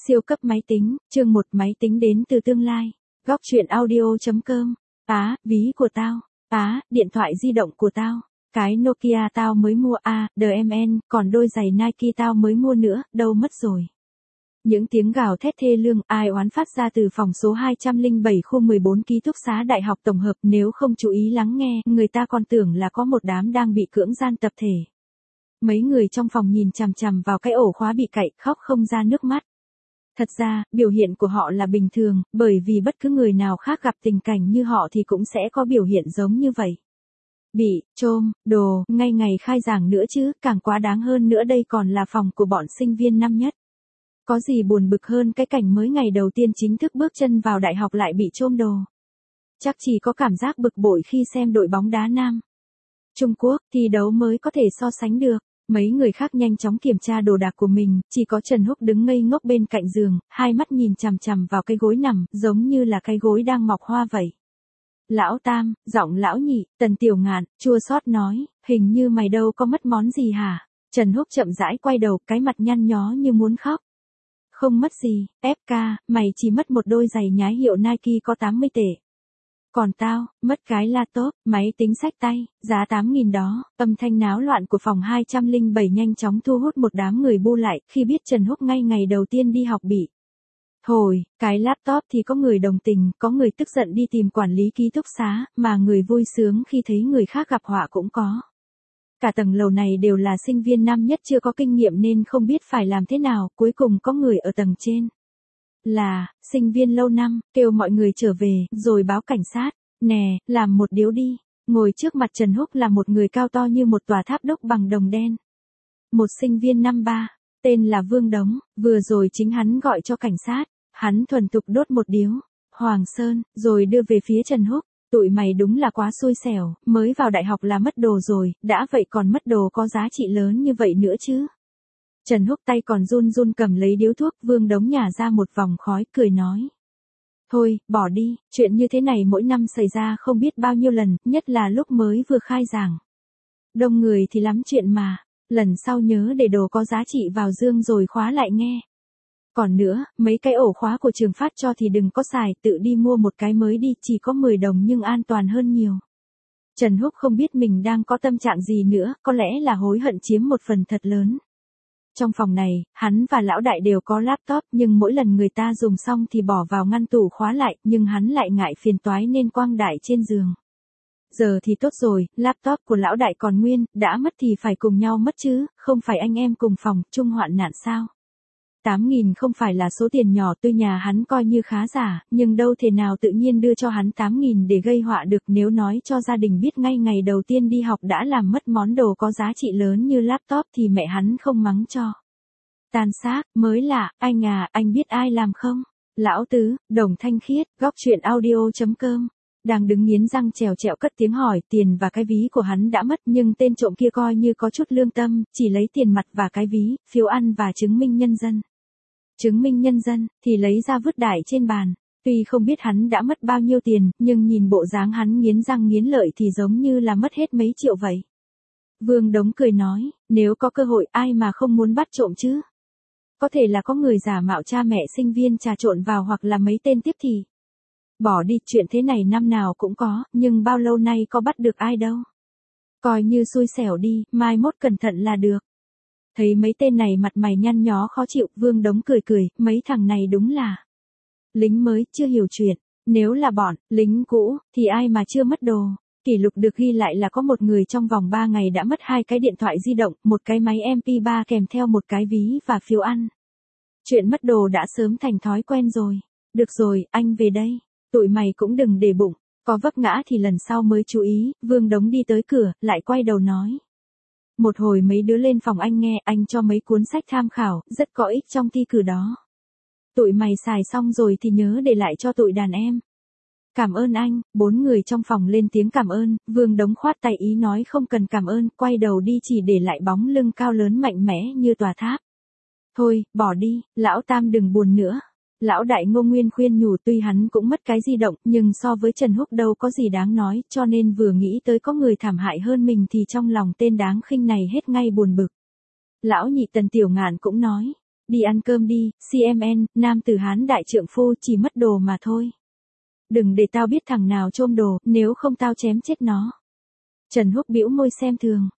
Siêu cấp máy tính, chương 1 máy tính đến từ tương lai. Góc truyện audio.com. Ví của tao. Điện thoại di động của tao. Cái Nokia tao mới mua DMN, còn đôi giày Nike tao mới mua nữa, đâu mất rồi. Những tiếng gào thét thê lương ai oán phát ra từ phòng số 207 khu 14 ký túc xá Đại học Tổng hợp, nếu không chú ý lắng nghe, người ta còn tưởng là có một đám đang bị cưỡng gian tập thể. Mấy người trong phòng nhìn chằm chằm vào cái ổ khóa bị cạy, khóc không ra nước mắt. Thật ra, biểu hiện của họ là bình thường, bởi vì bất cứ người nào khác gặp tình cảnh như họ thì cũng sẽ có biểu hiện giống như vậy. Bị trôm đồ, ngay ngày khai giảng nữa chứ, càng quá đáng hơn nữa đây còn là phòng của bọn sinh viên năm nhất. Có gì buồn bực hơn cái cảnh mới ngày đầu tiên chính thức bước chân vào đại học lại bị trôm đồ. Chắc chỉ có cảm giác bực bội khi xem đội bóng đá nam Trung Quốc thi đấu mới có thể so sánh được. Mấy người khác nhanh chóng kiểm tra đồ đạc của mình, chỉ có Trần Húc đứng ngây ngốc bên cạnh giường, hai mắt nhìn chằm chằm vào cái gối nằm, giống như là cái gối đang mọc hoa vậy. Lão Tam, giọng lão Nhị, Tần Tiểu Ngạn, chua xót nói, hình như mày đâu có mất món gì hả? Trần Húc chậm rãi quay đầu, cái mặt nhăn nhó như muốn khóc. Không mất gì, FK, mày chỉ mất một đôi giày nhái hiệu Nike có 80 tệ. Còn tao, mất cái laptop, máy tính xách tay, giá 8.000 đó. Âm thanh náo loạn của phòng 207 nhanh chóng thu hút một đám người bu lại, khi biết Trần Húc ngay ngày đầu tiên đi học bị hồi, cái laptop thì có người đồng tình, có người tức giận đi tìm quản lý ký túc xá, mà người vui sướng khi thấy người khác gặp họa cũng có. Cả tầng lầu này đều là sinh viên năm nhất chưa có kinh nghiệm nên không biết phải làm thế nào, cuối cùng có người ở tầng trên. Là, sinh viên lâu năm, kêu mọi người trở về, rồi báo cảnh sát. Nè, làm một điếu đi. Ngồi trước mặt Trần Húc là một người cao to như một tòa tháp đúc bằng đồng đen. Một sinh viên năm 3, tên là Vương Đống, vừa rồi chính hắn gọi cho cảnh sát. Hắn thuần thục đốt một điếu, Hoàng Sơn, rồi đưa về phía Trần Húc. Tụi mày đúng là quá xui xẻo, mới vào đại học là mất đồ rồi, đã vậy còn mất đồ có giá trị lớn như vậy nữa chứ. Trần Húc tay còn run run cầm lấy điếu thuốc, Vương Đống nhả ra một vòng khói, cười nói. Thôi, bỏ đi, chuyện như thế này mỗi năm xảy ra không biết bao nhiêu lần, nhất là lúc mới vừa khai giảng. Đông người thì lắm chuyện mà, lần sau nhớ để đồ có giá trị vào dương rồi khóa lại nghe. Còn nữa, mấy cái ổ khóa của trường phát cho thì đừng có xài, tự đi mua một cái mới đi, chỉ có 10 đồng nhưng an toàn hơn nhiều. Trần Húc không biết mình đang có tâm trạng gì nữa, có lẽ là hối hận chiếm một phần thật lớn. Trong phòng này, hắn và lão đại đều có laptop, nhưng mỗi lần người ta dùng xong thì bỏ vào ngăn tủ khóa lại, nhưng hắn lại ngại phiền toái nên quăng đại trên giường. Giờ thì tốt rồi, laptop của lão đại còn nguyên, đã mất thì phải cùng nhau mất chứ, không phải anh em cùng phòng, chung hoạn nạn sao. 8.000 không phải là số tiền nhỏ, tuy nhà hắn coi như khá giả, nhưng đâu thể nào tự nhiên đưa cho hắn 8.000 để gây họa được, nếu nói cho gia đình biết ngay ngày đầu tiên đi học đã làm mất món đồ có giá trị lớn như laptop thì mẹ hắn không mắng cho. Tan xác, mới lạ, anh biết ai làm không? Lão Tứ, Đồng Thanh Khiết, góc truyện audio.com. Đang đứng nghiến răng trèo trẹo cất tiếng hỏi, tiền và cái ví của hắn đã mất, nhưng tên trộm kia coi như có chút lương tâm, chỉ lấy tiền mặt và cái ví, phiếu ăn và chứng minh nhân dân. Chứng minh nhân dân, thì lấy ra vứt đại trên bàn. Tuy không biết hắn đã mất bao nhiêu tiền, nhưng nhìn bộ dáng hắn nghiến răng nghiến lợi thì giống như là mất hết mấy triệu vậy. Vương Đống cười nói, nếu có cơ hội ai mà không muốn bắt trộm chứ? Có thể là có người giả mạo cha mẹ sinh viên trà trộn vào hoặc là mấy tên tiếp thì. Bỏ đi, chuyện thế này năm nào cũng có, nhưng bao lâu nay có bắt được ai đâu. Coi như xui xẻo đi, mai mốt cẩn thận là được. Thấy mấy tên này mặt mày nhăn nhó khó chịu, Vương Đống cười cười, mấy thằng này đúng là lính mới, chưa hiểu chuyện. Nếu là bọn lính cũ, thì ai mà chưa mất đồ. Kỷ lục được ghi lại là có một người trong vòng 3 ngày đã mất 2 cái điện thoại di động, một cái máy MP3 kèm theo một cái ví và phiếu ăn. Chuyện mất đồ đã sớm thành thói quen rồi. Được rồi, anh về đây. Tụi mày cũng đừng để bụng, có vấp ngã thì lần sau mới chú ý. Vương Đống đi tới cửa, lại quay đầu nói. Một hồi mấy đứa lên phòng anh nghe, anh cho mấy cuốn sách tham khảo, rất có ích trong thi cử đó. Tụi mày xài xong rồi thì nhớ để lại cho tụi đàn em. Cảm ơn anh. 4 người trong phòng lên tiếng cảm ơn, Vương Đống khoát tay ý nói không cần cảm ơn, quay đầu đi chỉ để lại bóng lưng cao lớn mạnh mẽ như tòa tháp. Thôi, bỏ đi, lão Tam đừng buồn nữa. Lão đại Ngô Nguyên khuyên nhủ, tuy hắn cũng mất cái di động, nhưng so với Trần Húc đâu có gì đáng nói, cho nên vừa nghĩ tới có người thảm hại hơn mình thì trong lòng tên đáng khinh này hết ngay buồn bực. Lão Nhị Tần Tiểu Ngạn cũng nói, Đi ăn cơm đi, CMN, nam tử Hán đại trượng phu chỉ mất đồ mà thôi. Đừng để tao biết thằng nào trôm đồ, nếu không tao chém chết nó. Trần Húc bĩu môi xem thường.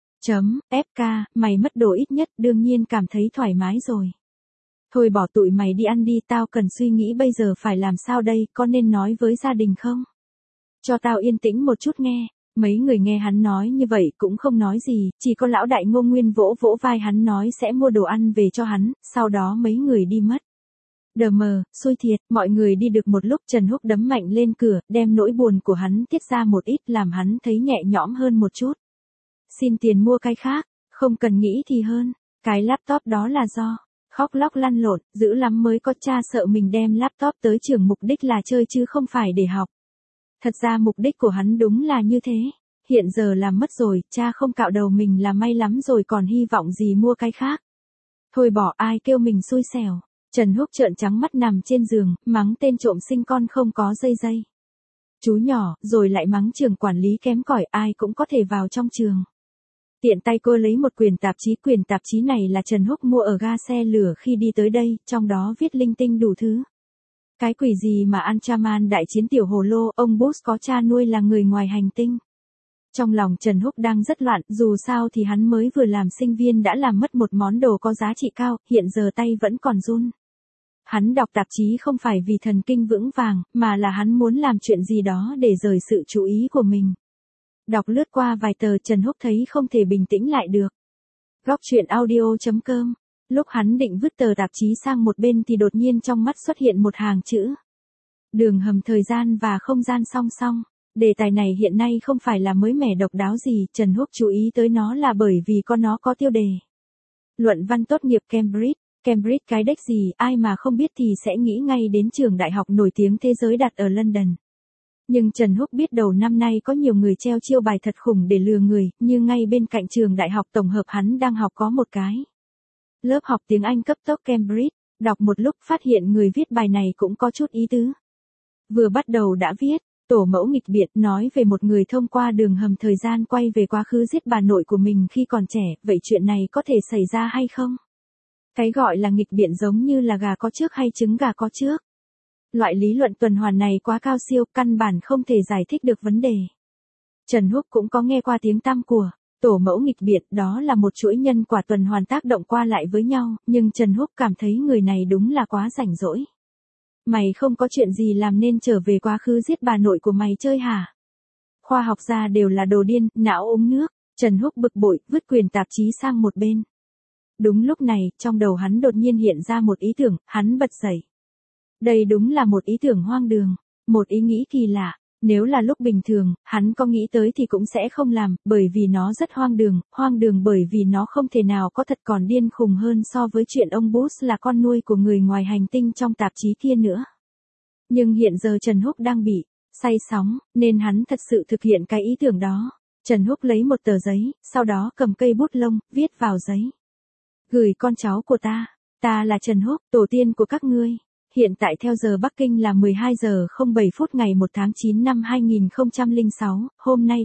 FK, mày mất đồ ít nhất đương nhiên cảm thấy thoải mái rồi. Thôi bỏ tụi mày đi ăn đi, tao cần suy nghĩ bây giờ phải làm sao đây, có nên nói với gia đình không? Cho tao yên tĩnh một chút nghe. Mấy người nghe hắn nói như vậy cũng không nói gì, chỉ có lão đại Ngô Nguyên vỗ vỗ vai hắn nói sẽ mua đồ ăn về cho hắn, sau đó mấy người đi mất. Đờ mờ, xui thiệt, mọi người đi được một lúc Trần Húc đấm mạnh lên cửa, đem nỗi buồn của hắn tiết ra một ít làm hắn thấy nhẹ nhõm hơn một chút. Xin tiền mua cái khác, không cần nghĩ thì hơn, cái laptop đó là do, khóc lóc lăn lộn, dữ lắm mới có cha sợ mình đem laptop tới trường mục đích là chơi chứ không phải để học. Thật ra mục đích của hắn đúng là như thế. Hiện giờ làm mất rồi, cha không cạo đầu mình là may lắm rồi còn hy vọng gì mua cái khác. Thôi bỏ, ai kêu mình xui xẻo. Trần Húc trợn trắng mắt nằm trên giường, mắng tên trộm sinh con không có dây. Chú nhỏ, rồi lại mắng trường quản lý kém cỏi, ai cũng có thể vào trong trường. Tiện tay cô lấy một quyển tạp chí này là Trần Húc mua ở ga xe lửa khi đi tới đây, trong đó viết linh tinh đủ thứ. Cái quỷ gì mà Anchaman đại chiến tiểu hồ lô, ông Bush có cha nuôi là người ngoài hành tinh. Trong lòng Trần Húc đang rất loạn, dù sao thì hắn mới vừa làm sinh viên đã làm mất một món đồ có giá trị cao, hiện giờ tay vẫn còn run. Hắn đọc tạp chí không phải vì thần kinh vững vàng, mà là hắn muốn làm chuyện gì đó để rời sự chú ý của mình. Đọc lướt qua vài tờ Trần Húc thấy không thể bình tĩnh lại được. Góc truyện audio.com. Lúc hắn định vứt tờ tạp chí sang một bên thì đột nhiên trong mắt xuất hiện một hàng chữ. Đường hầm thời gian và không gian song song. Đề tài này hiện nay không phải là mới mẻ độc đáo gì, Trần Húc chú ý tới nó là bởi vì nó có tiêu đề. Luận văn tốt nghiệp Cambridge. Cambridge cái đếch gì, ai mà không biết thì sẽ nghĩ ngay đến trường đại học nổi tiếng thế giới đặt ở London. Nhưng Trần Húc biết đầu năm nay có nhiều người treo chiêu bài thật khủng để lừa người, như ngay bên cạnh trường đại học tổng hợp hắn đang học có một cái. Lớp học tiếng Anh cấp tốc Cambridge, đọc một lúc phát hiện người viết bài này cũng có chút ý tứ. Vừa bắt đầu đã viết, tổ mẫu nghịch biện nói về một người thông qua đường hầm thời gian quay về quá khứ giết bà nội của mình khi còn trẻ, vậy chuyện này có thể xảy ra hay không? Cái gọi là nghịch biện giống như là gà có trước hay trứng gà có trước. Loại lý luận tuần hoàn này quá cao siêu, căn bản không thể giải thích được vấn đề. Trần Húc cũng có nghe qua tiếng tăm của tổ mẫu nghịch biện, đó là một chuỗi nhân quả tuần hoàn tác động qua lại với nhau, nhưng Trần Húc cảm thấy người này đúng là quá rảnh rỗi. Mày không có chuyện gì làm nên trở về quá khứ giết bà nội của mày chơi hả? Khoa học gia đều là đồ điên, não uống nước. Trần Húc bực bội, vứt quyển tạp chí sang một bên. Đúng lúc này, trong đầu hắn đột nhiên hiện ra một ý tưởng, hắn bật dậy. Đây đúng là một ý tưởng hoang đường, một ý nghĩ kỳ lạ. Nếu là lúc bình thường, hắn có nghĩ tới thì cũng sẽ không làm, bởi vì nó rất hoang đường bởi vì nó không thể nào có thật, còn điên khùng hơn so với chuyện ông Bush là con nuôi của người ngoài hành tinh trong tạp chí kia nữa. Nhưng hiện giờ Trần Húc đang bị say sóng, nên hắn thật sự thực hiện cái ý tưởng đó. Trần Húc lấy một tờ giấy, sau đó cầm cây bút lông, viết vào giấy. Gửi con cháu của ta là Trần Húc, tổ tiên của các ngươi. Hiện tại theo giờ Bắc Kinh là 12 giờ 07 phút ngày 1 tháng 9 năm 2006, hôm nay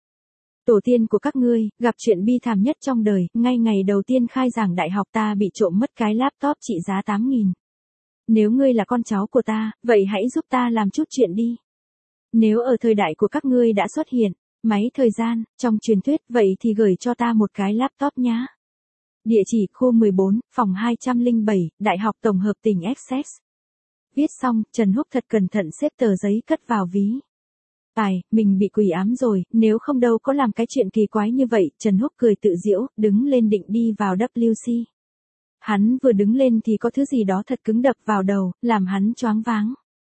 tổ tiên của các ngươi, gặp chuyện bi thảm nhất trong đời, ngay ngày đầu tiên khai giảng đại học ta bị trộm mất cái laptop trị giá 8.000. Nếu ngươi là con cháu của ta, vậy hãy giúp ta làm chút chuyện đi. Nếu ở thời đại của các ngươi đã xuất hiện máy thời gian, trong truyền thuyết, vậy thì gửi cho ta một cái laptop nhá. Địa chỉ khu 14, phòng 207, Đại học Tổng hợp tỉnh Essex. Viết xong, Trần Húc thật cẩn thận xếp tờ giấy cất vào ví. Mình bị quỷ ám rồi, nếu không đâu có làm cái chuyện kỳ quái như vậy. Trần Húc cười tự giễu, đứng lên định đi vào WC. Hắn vừa đứng lên thì có thứ gì đó thật cứng đập vào đầu, làm hắn choáng váng.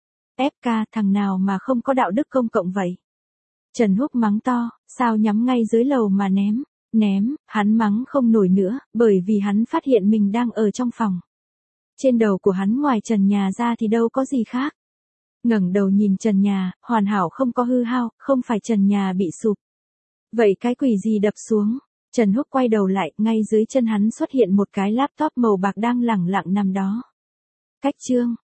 FK, thằng nào mà không có đạo đức công cộng vậy? Trần Húc mắng to, sao nhắm ngay dưới lầu mà ném, hắn mắng không nổi nữa, bởi vì hắn phát hiện mình đang ở trong phòng. Trên đầu của hắn ngoài trần nhà ra thì đâu có gì khác. Ngẩng đầu nhìn trần nhà, hoàn hảo không có hư hao, không phải trần nhà bị sụp. Vậy cái quỷ gì đập xuống? Trần Húc quay đầu lại, ngay dưới chân hắn xuất hiện một cái laptop màu bạc đang lẳng lặng nằm đó. Cách chương